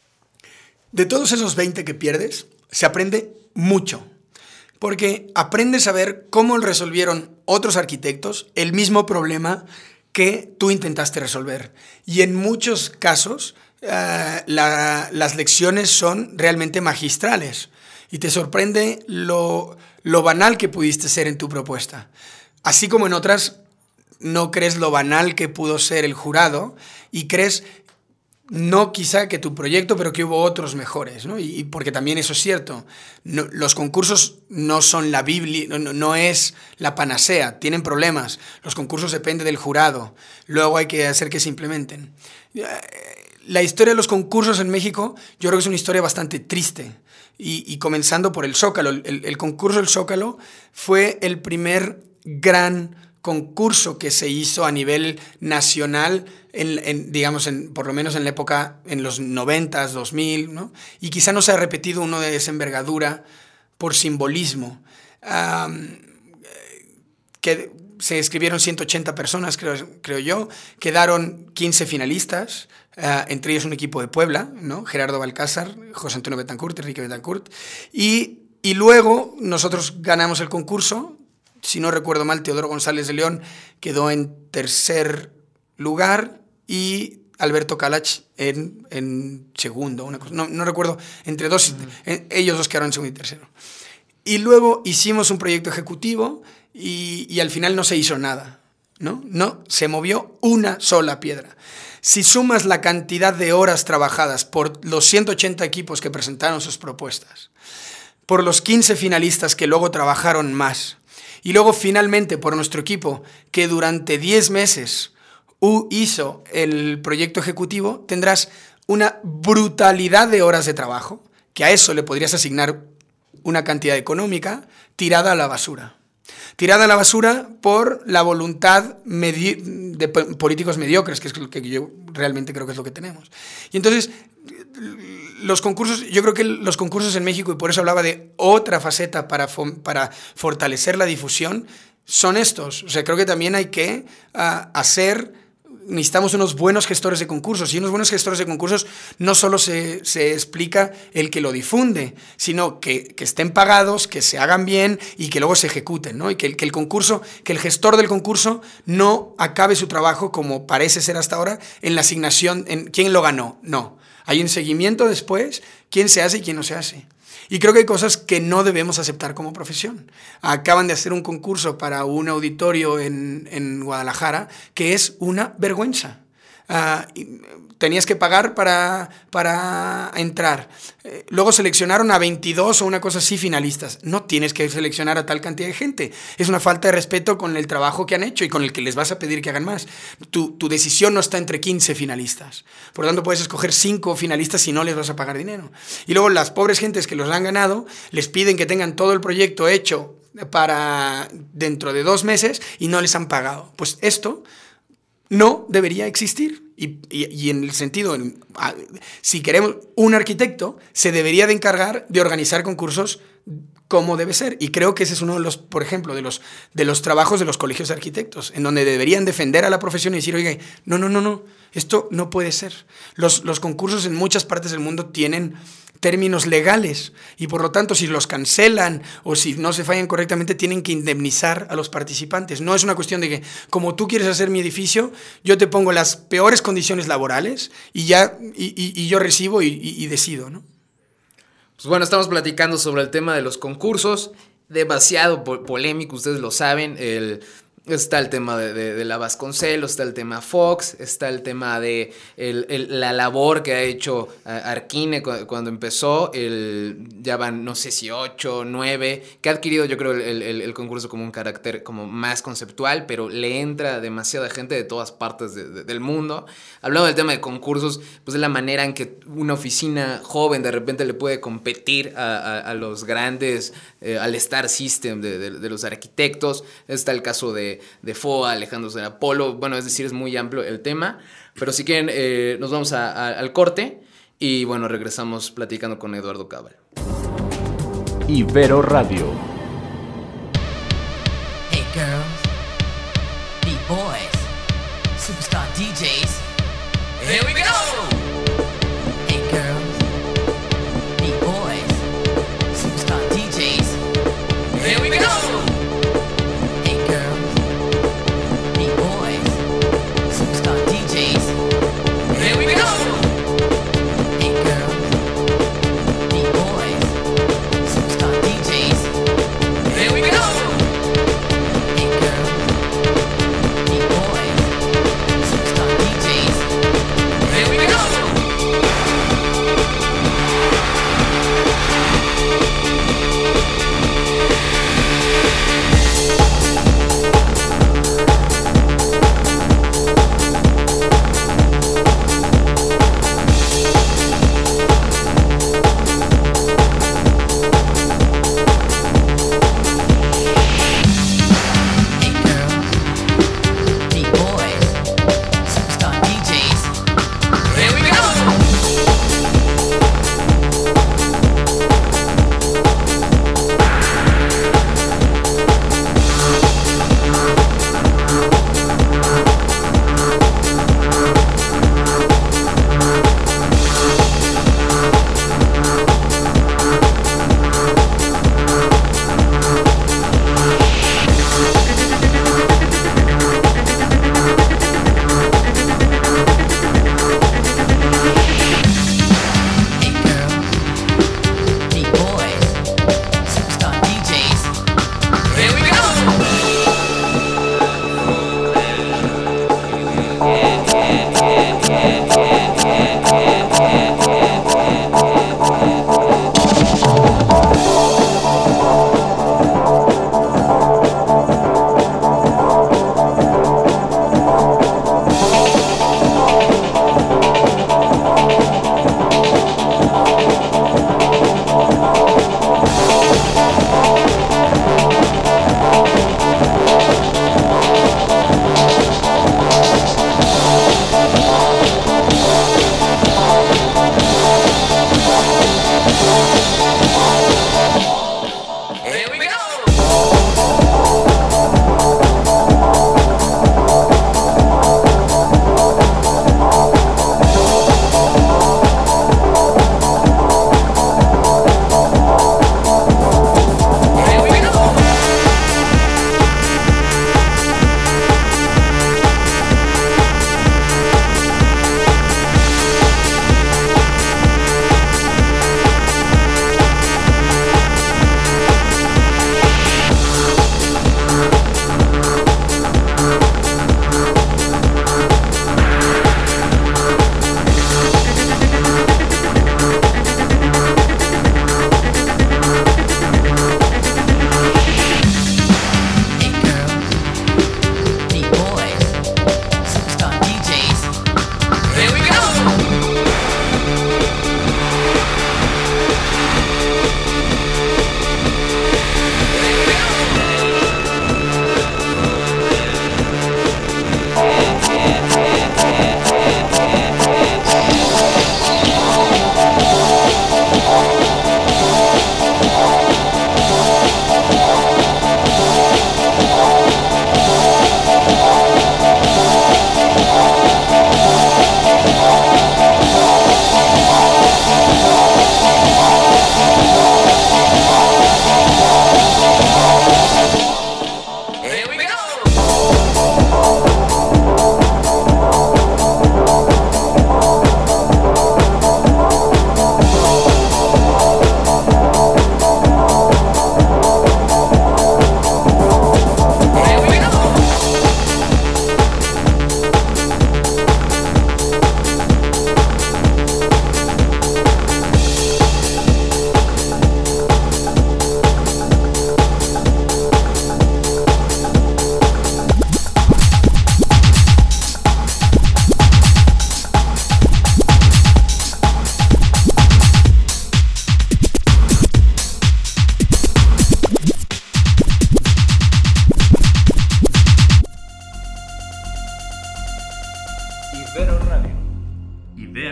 De todos esos veinte que pierdes, se aprende mucho, porque aprendes a ver cómo resolvieron otros arquitectos el mismo problema que tú intentaste resolver. Y en muchos casos, Uh, la, las lecciones son realmente magistrales y te sorprende lo, lo banal que pudiste ser en tu propuesta. Así como en otras no crees lo banal que pudo ser el jurado y crees no quizá que tu proyecto, pero que hubo otros mejores, ¿no? Y, y porque también eso es cierto. No, los concursos no son la Biblia, no, no es la panacea, tienen problemas. Los concursos dependen del jurado, luego hay que hacer que se implementen. la historia de los concursos en México, yo creo que es una historia bastante triste. Y, y comenzando por el Zócalo. El, el concurso del Zócalo fue el primer gran concurso que se hizo a nivel nacional, en, en, digamos, en, por lo menos en la época, en los noventas, dos mil, ¿no? Y quizá no se ha repetido uno de esa envergadura por simbolismo. Um, que se inscribieron ciento ochenta personas, creo, creo yo, quedaron quince finalistas, uh, entre ellos un equipo de Puebla, ¿no? Gerardo Balcázar, José Antonio Betancourt, Enrique Betancourt, y, y luego nosotros ganamos el concurso. Si no recuerdo mal, Teodoro González de León quedó en tercer lugar y Alberto Calach en, en segundo, una cosa, no, no recuerdo, entre dos, uh-huh. en, ellos dos quedaron en segundo y tercero. Y luego hicimos un proyecto ejecutivo y, y al final no se hizo nada, ¿no? No se movió una sola piedra. Si sumas la cantidad de horas trabajadas por los ciento ochenta equipos que presentaron sus propuestas, por los quince finalistas que luego trabajaron más, y luego finalmente por nuestro equipo que durante diez meses hizo el proyecto ejecutivo, tendrás una brutalidad de horas de trabajo, que a eso le podrías asignar una cantidad económica tirada a la basura. Tirada a la basura por la voluntad medi- de políticos mediocres, que es lo que yo realmente creo que es lo que tenemos. Y entonces, los concursos, yo creo que los concursos en México, y por eso hablaba de otra faceta para, fo- para fortalecer la difusión, son estos. O sea, creo que también hay que uh, hacer... Necesitamos unos buenos gestores de concursos, y unos buenos gestores de concursos no solo se, se explica el que lo difunde, sino que, que estén pagados, que se hagan bien y que luego se ejecuten, ¿no? Y que el, que el concurso, que el gestor del concurso no acabe su trabajo como parece ser hasta ahora en la asignación, en quién lo ganó. No, hay un seguimiento después, quién se hace y quién no se hace. Y creo que hay cosas que no debemos aceptar como profesión. Acaban de hacer un concurso para un auditorio en, en Guadalajara que es una vergüenza. Uh, tenías que pagar para, para entrar. Eh, luego seleccionaron a veintidós o una cosa así finalistas. No tienes que seleccionar a tal cantidad de gente. Es una falta de respeto con el trabajo que han hecho y con el que les vas a pedir que hagan más. Tu, tu decisión no está entre quince finalistas. Por lo tanto, puedes escoger cinco finalistas y no les vas a pagar dinero. Y luego las pobres gentes que los han ganado les piden que tengan todo el proyecto hecho para dentro de dos meses y no les han pagado. Pues esto no debería existir. Y, y, y en el sentido, en, a, si queremos un arquitecto, se debería de encargar de organizar concursos como debe ser. Y creo que ese es uno de los, por ejemplo, de los, de los trabajos de los colegios de arquitectos, en donde deberían defender a la profesión y decir, oiga, no, no, no, no, esto no puede ser. Los, los concursos en muchas partes del mundo tienen términos legales y por lo tanto si los cancelan o si no se fallan correctamente tienen que indemnizar a los participantes. No es una cuestión de que como tú quieres hacer mi edificio, yo te pongo las peores condiciones laborales y ya y, y, y yo recibo y, y, y decido, ¿no? Pues bueno, estamos platicando sobre el tema de los concursos, demasiado po- polémico, ustedes lo saben. El Está el tema de, de, de la Vasconcelos, está el tema Fox, está el tema de el, el, la labor que ha hecho uh, Arquine cu- cuando empezó, el, ya van no sé si ocho, nueve, que ha adquirido yo creo el, el, el concurso como un carácter como más conceptual, pero le entra demasiada gente de todas partes de, de, del mundo. Hablando del tema de concursos, pues de la manera en que una oficina joven de repente le puede competir a, a, a los grandes, eh, al Star System de, de, de los arquitectos. Está el caso de de F O A, Alejandro Serra Polo, bueno, es decir, es muy amplio el tema, pero si quieren, eh, nos vamos a, a, al corte y bueno, regresamos platicando con Eduardo Cabal. Ibero Radio. Hey girls, beat boys, superstar D Js, here we go! Hey girls, beat boys, superstar D Js, here we go! Hey girl.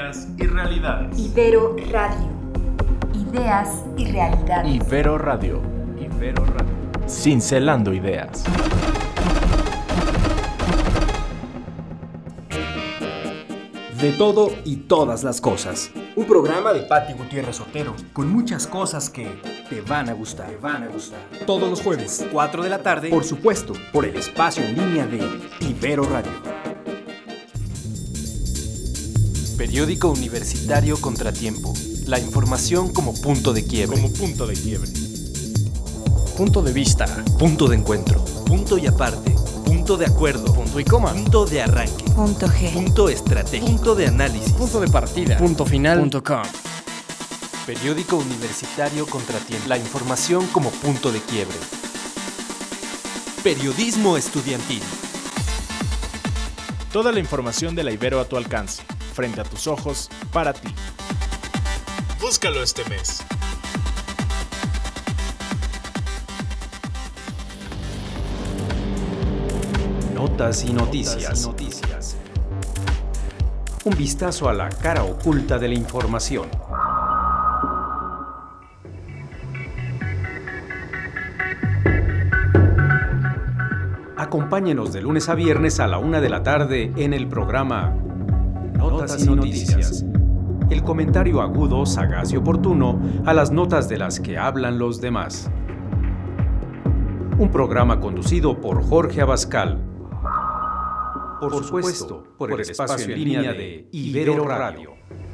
ideas y realidades. Ibero Radio. Ideas y realidades. Ibero Radio. Ibero Radio. Cincelando ideas. De todo y todas las cosas. Un programa de Pati Gutiérrez Otero, con muchas cosas que te van a gustar. Te van a gustar. Todos los jueves, cuatro de la tarde, por supuesto, por el espacio en línea de Ibero Radio. Periódico Universitario Contratiempo. La información como punto de quiebre. Como punto de quiebre. Punto de vista. Punto de encuentro. Punto y aparte. Punto de acuerdo. Punto y coma. Punto de arranque. Punto G. Punto estratégico. Punto de análisis. Punto de partida. Punto final. Punto com. Periódico Universitario Contratiempo. La información como punto de quiebre. Periodismo estudiantil. Toda la información de la Ibero a tu alcance, frente a tus ojos, para ti. Búscalo este mes. Notas y noticias. noticias. Un vistazo a la cara oculta de la información. Acompáñenos de lunes a viernes a la una de la tarde en el programa Notas y Noticias. El comentario agudo, sagaz y oportuno a las notas de las que hablan los demás. Un programa conducido por Jorge Abascal. Por, por supuesto, por, por el espacio en línea de Ibero Radio.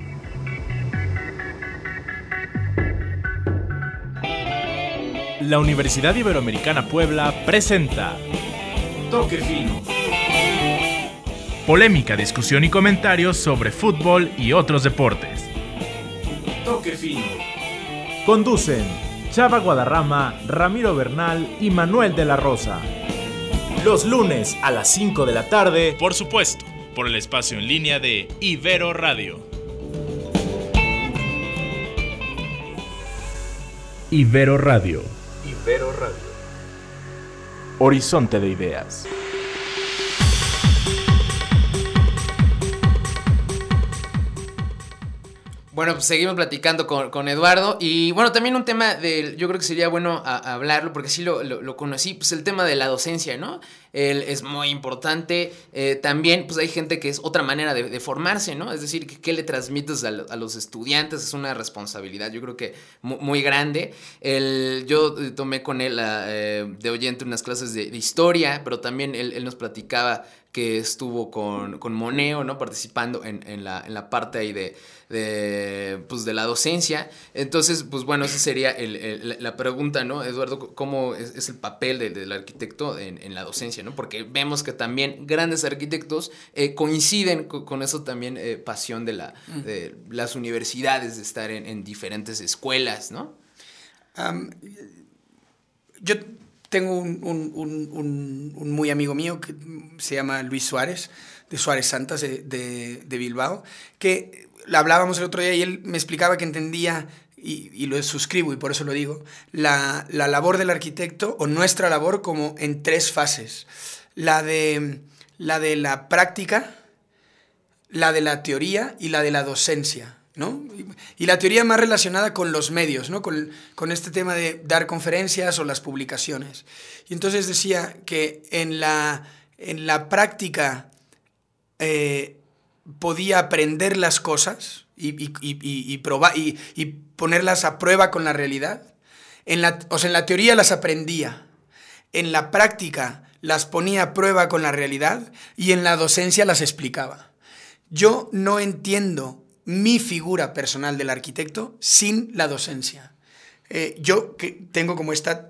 La Universidad Iberoamericana Puebla presenta Toque Fino. Polémica, discusión y comentarios sobre fútbol y otros deportes. Toque Fino. Conducen Chava Guadarrama, Ramiro Bernal y Manuel de la Rosa. Los lunes a las cinco de la tarde, por supuesto, por el espacio en línea de Ibero Radio. Ibero Radio. Ibero Radio. Horizonte de ideas. Bueno, pues seguimos platicando con, con Eduardo y bueno, también un tema del, yo creo que sería bueno a, a hablarlo porque sí lo, lo, lo conocí, pues el tema de la docencia, ¿no? Él es muy importante, eh, también pues hay gente que es otra manera de, de formarse, ¿no? Es decir, ¿qué, qué le transmites a, a los estudiantes? Es una responsabilidad, yo creo que muy, muy grande. El, yo tomé con él a, eh, de oyente unas clases de, de historia, pero también él, él nos platicaba que estuvo con, con Moneo, ¿no? Participando en, en, la, en la parte ahí de, de, pues de la docencia. Entonces, pues bueno, esa sería el, el, la pregunta, ¿no, Eduardo? ¿Cómo es, es el papel del, del arquitecto en, en la docencia, ¿no? Porque vemos que también grandes arquitectos eh, coinciden con, con eso también, eh, pasión de, la, de las universidades, de estar en, en diferentes escuelas, ¿no? Um, yo... Tengo un, un, un, un, un muy amigo mío que se llama Luis Suárez, de Suárez Santas, de, de, de Bilbao, que hablábamos el otro día y él me explicaba que entendía, y, y lo suscribo y por eso lo digo, la, la labor del arquitecto o nuestra labor como en tres fases. La de la, de la práctica, la de la teoría y la de la docencia, ¿no? Y la teoría más relacionada con los medios, ¿no? Con, con este tema de dar conferencias o las publicaciones. Y entonces decía que en la, en la práctica eh, podía aprender las cosas y, y, y, y, probar, y, y ponerlas a prueba con la realidad. En la, o sea, en la teoría las aprendía. En la práctica las ponía a prueba con la realidad y en la docencia las explicaba. Yo no entiendo mi figura personal del arquitecto sin la docencia. Eh, yo que tengo como esta,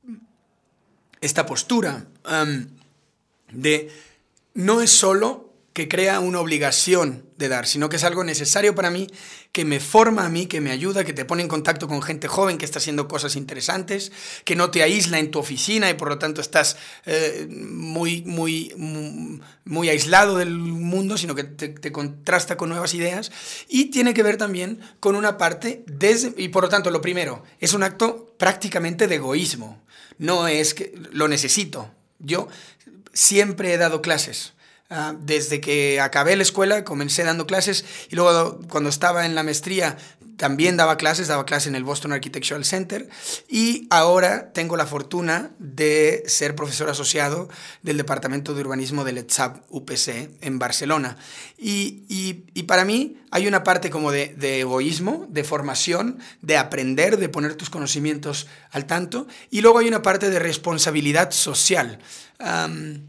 esta postura um, de no es solo que crea una obligación de dar, sino que es algo necesario para mí, que me forma a mí, que me ayuda, que te pone en contacto con gente joven que está haciendo cosas interesantes, que no te aísla en tu oficina y por lo tanto estás eh, muy, muy, muy, muy aislado del mundo, sino que te, te contrasta con nuevas ideas. Y tiene que ver también con una parte, desde, y por lo tanto lo primero, es un acto prácticamente de egoísmo. No es que lo necesito. Yo siempre he dado clases. Uh, desde que acabé la escuela comencé dando clases y luego cuando estaba en la maestría también daba clases, daba clases en el Boston Architectural Center y ahora tengo la fortuna de ser profesor asociado del Departamento de Urbanismo del ETSAB U P C en Barcelona. Y, y, y para mí hay una parte como de, de egoísmo, de formación, de aprender, de poner tus conocimientos al tanto y luego hay una parte de responsabilidad social. Um,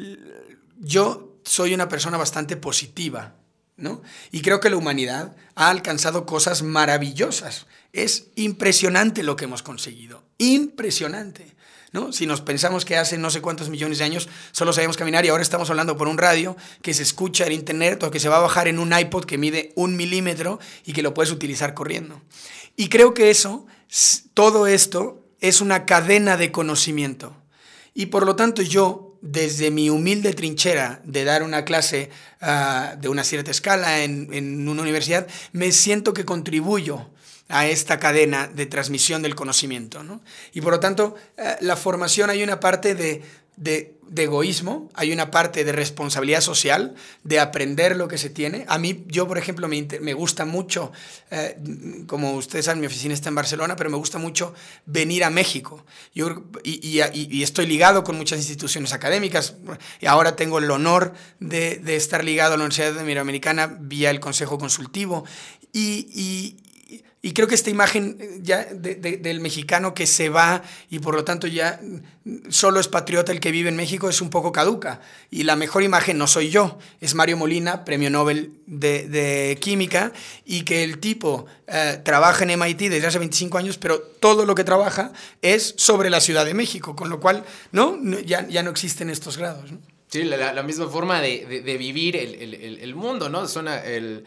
yo soy una persona bastante positiva, ¿no? Y creo que la humanidad ha alcanzado cosas maravillosas. Es impresionante lo que hemos conseguido. Impresionante, ¿no? Si nos pensamos que hace no sé cuántos millones de años solo sabíamos caminar y ahora estamos hablando por un radio que se escucha en internet o que se va a bajar en un iPod que mide un milímetro y que lo puedes utilizar corriendo. Y creo que eso, todo esto, es una cadena de conocimiento. Y por lo tanto yo, desde mi humilde trinchera de dar una clase uh, de una cierta escala en, en una universidad, me siento que contribuyo a esta cadena de transmisión del conocimiento, ¿no? Y por lo tanto, uh, la formación hay una parte de, de, de egoísmo, hay una parte de responsabilidad social, de aprender lo que se tiene. A mí, yo por ejemplo, me, inter- me gusta mucho, eh, como ustedes saben, mi oficina está en Barcelona, pero me gusta mucho venir a México. Yo, y, y, y estoy ligado con muchas instituciones académicas. Y ahora tengo el honor de, de estar ligado a la Universidad Iberoamericana vía el Consejo Consultivo. Y... y Y creo que esta imagen ya de, de, del mexicano que se va y por lo tanto ya solo es patriota el que vive en México es un poco caduca. Y la mejor imagen no soy yo, es Mario Molina, premio Nobel de, de Química, y que el tipo eh, trabaja en M I T desde hace veinticinco años, pero todo lo que trabaja es sobre la Ciudad de México, con lo cual ¿no? Ya, ya no existen estos grados, ¿no? Sí, la, la misma forma de, de, de vivir el, el, el mundo, ¿no? Suena el...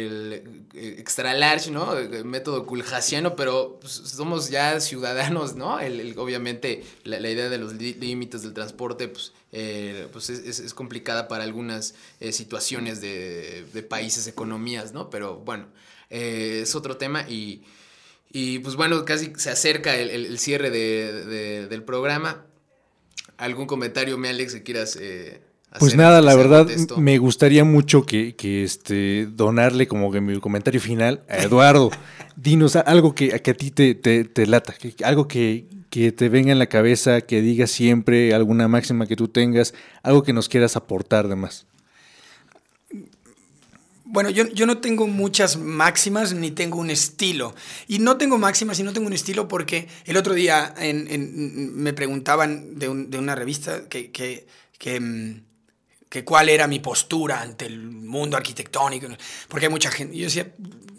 el extra large, ¿no? El método kulhasiano, pero pues, somos ya ciudadanos, ¿no? El, el, obviamente la, la idea de los límites del transporte pues, eh, pues es, es, es complicada para algunas eh, situaciones de, de países, economías, ¿no? Pero bueno, eh, es otro tema y, y pues bueno, casi se acerca el, el, el cierre de, de, del programa. ¿Algún comentario, mi Alex, que quieras eh, hacer? Pues nada, la verdad contexto? Me gustaría mucho que, que este, donarle como que mi comentario final a Eduardo. Dinos algo que, que a ti te, te, te lata, que, algo que, que te venga en la cabeza, que digas siempre, alguna máxima que tú tengas, algo que nos quieras aportar de más. Bueno, yo, yo no tengo muchas máximas ni tengo un estilo. Y no tengo máximas y no tengo un estilo porque el otro día en, en, me preguntaban de, un, de una revista que, que, que, que cuál era mi postura ante el mundo arquitectónico. Porque hay mucha gente. Y yo decía,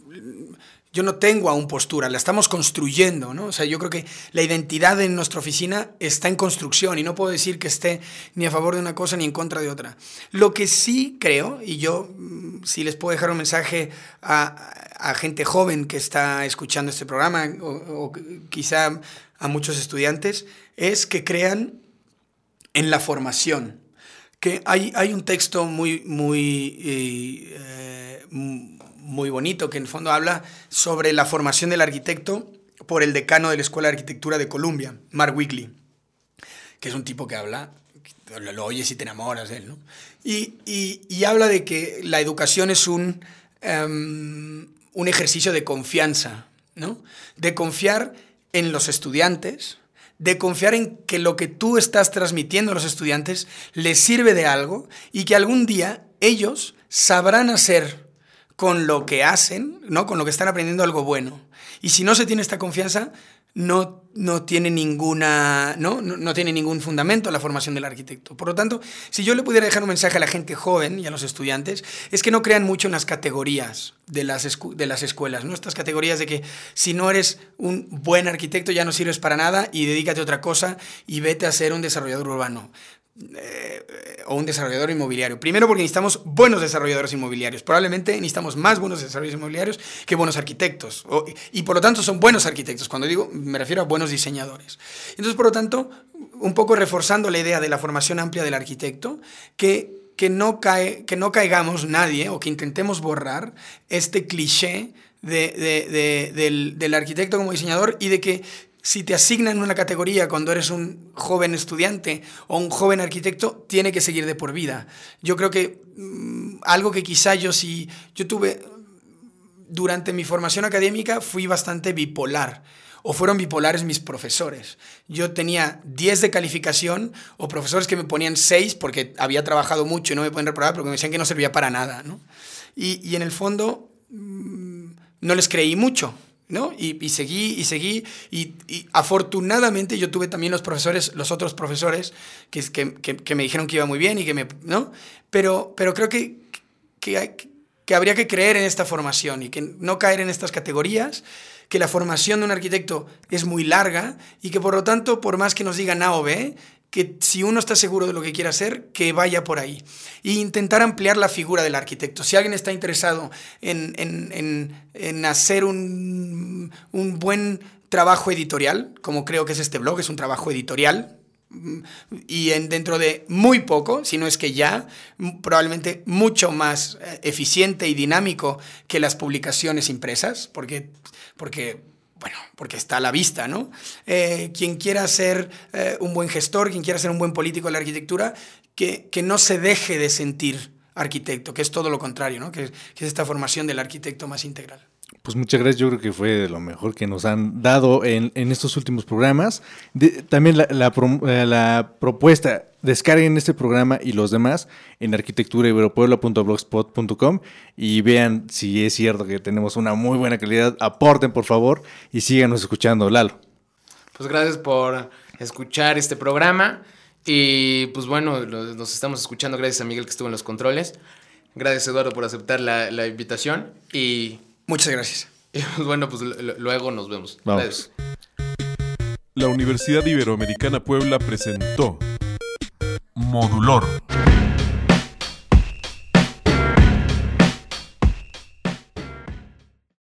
yo no tengo aún postura, la estamos construyendo, ¿no? O sea, yo creo que la identidad en nuestra oficina está en construcción y no puedo decir que esté ni a favor de una cosa ni en contra de otra. Lo que sí creo, y yo si les puedo dejar un mensaje a, a gente joven que está escuchando este programa o, o quizá a muchos estudiantes, es que crean en la formación. Que hay, hay un texto muy, muy, eh, muy bonito que en el fondo habla sobre la formación del arquitecto por el decano de la Escuela de Arquitectura de Columbia, Mark Wigley, que es un tipo que habla, lo, lo oyes y te enamoras de él, ¿no? Y, y, y habla de que la educación es un, um, un ejercicio de confianza, ¿no? De confiar en los estudiantes, de confiar en que lo que tú estás transmitiendo a los estudiantes les sirve de algo y que algún día ellos sabrán hacer con lo que hacen, ¿no? Con lo que están aprendiendo algo bueno. Y si no se tiene esta confianza, no, no, tiene ninguna, ¿no? No, no tiene ningún fundamento la formación del arquitecto. Por lo tanto, si yo le pudiera dejar un mensaje a la gente joven y a los estudiantes, es que no crean mucho en las categorías de las, escu- de las escuelas, ¿no? Estas categorías de que si no eres un buen arquitecto ya no sirves para nada y dedícate a otra cosa y vete a ser un desarrollador urbano. Eh, o un desarrollador inmobiliario. Primero porque necesitamos buenos desarrolladores inmobiliarios. Probablemente necesitamos más buenos desarrolladores inmobiliarios que buenos arquitectos. O, y por lo tanto son buenos arquitectos. Cuando digo, me refiero a buenos diseñadores. Entonces, por lo tanto, un poco reforzando la idea de la formación amplia del arquitecto, que, que, no, cae, que no caigamos nadie o que intentemos borrar este cliché de, de, de, del, del arquitecto como diseñador y de que si te asignan una categoría cuando eres un joven estudiante o un joven arquitecto, tiene que seguir de por vida. Yo creo que mmm, algo que quizá yo sí, yo tuve, durante mi formación académica fui bastante bipolar, o fueron bipolares mis profesores. Yo tenía diez de calificación, o profesores que me ponían seis porque había trabajado mucho y no me podían reprobar porque me decían que no servía para nada, ¿no? Y, y en el fondo mmm, no les creí mucho, ¿no? Y, y seguí y seguí y, y afortunadamente yo tuve también los profesores, los otros profesores que, que, que, que me dijeron que iba muy bien y que me, ¿no? Pero, pero creo que, que, que habría que creer en esta formación y que no caer en estas categorías, que la formación de un arquitecto es muy larga y que por lo tanto, por más que nos digan A o B, que si uno está seguro de lo que quiere hacer, que vaya por ahí. E intentar ampliar la figura del arquitecto. Si alguien está interesado en, en, en, en hacer un, un buen trabajo editorial, como creo que es este blog, es un trabajo editorial, y en, dentro de muy poco, si no es que ya, probablemente mucho más eficiente y dinámico que las publicaciones impresas, porque... porque Bueno, porque está a la vista, ¿no? Eh, quien quiera ser eh, un buen gestor, quien quiera ser un buen político de la arquitectura, que, que no se deje de sentir arquitecto, que es todo lo contrario, ¿no? Que, que es esta formación del arquitecto más integral. Pues muchas gracias, yo creo que fue de lo mejor que nos han dado en, en estos últimos programas. De, también la, la, la propuesta, descarguen este programa y los demás en arquitectura ibero puebla punto blogspot punto com y vean si es cierto que tenemos una muy buena calidad. Aporten, por favor, y síganos escuchando. Lalo. Pues gracias por escuchar este programa y pues bueno, nos estamos escuchando gracias a Miguel que estuvo en los controles. Gracias, Eduardo, por aceptar la, la invitación y... Muchas gracias. Y pues bueno, pues luego nos vemos. Vamos. Gracias. La Universidad Iberoamericana Puebla presentó Modulor.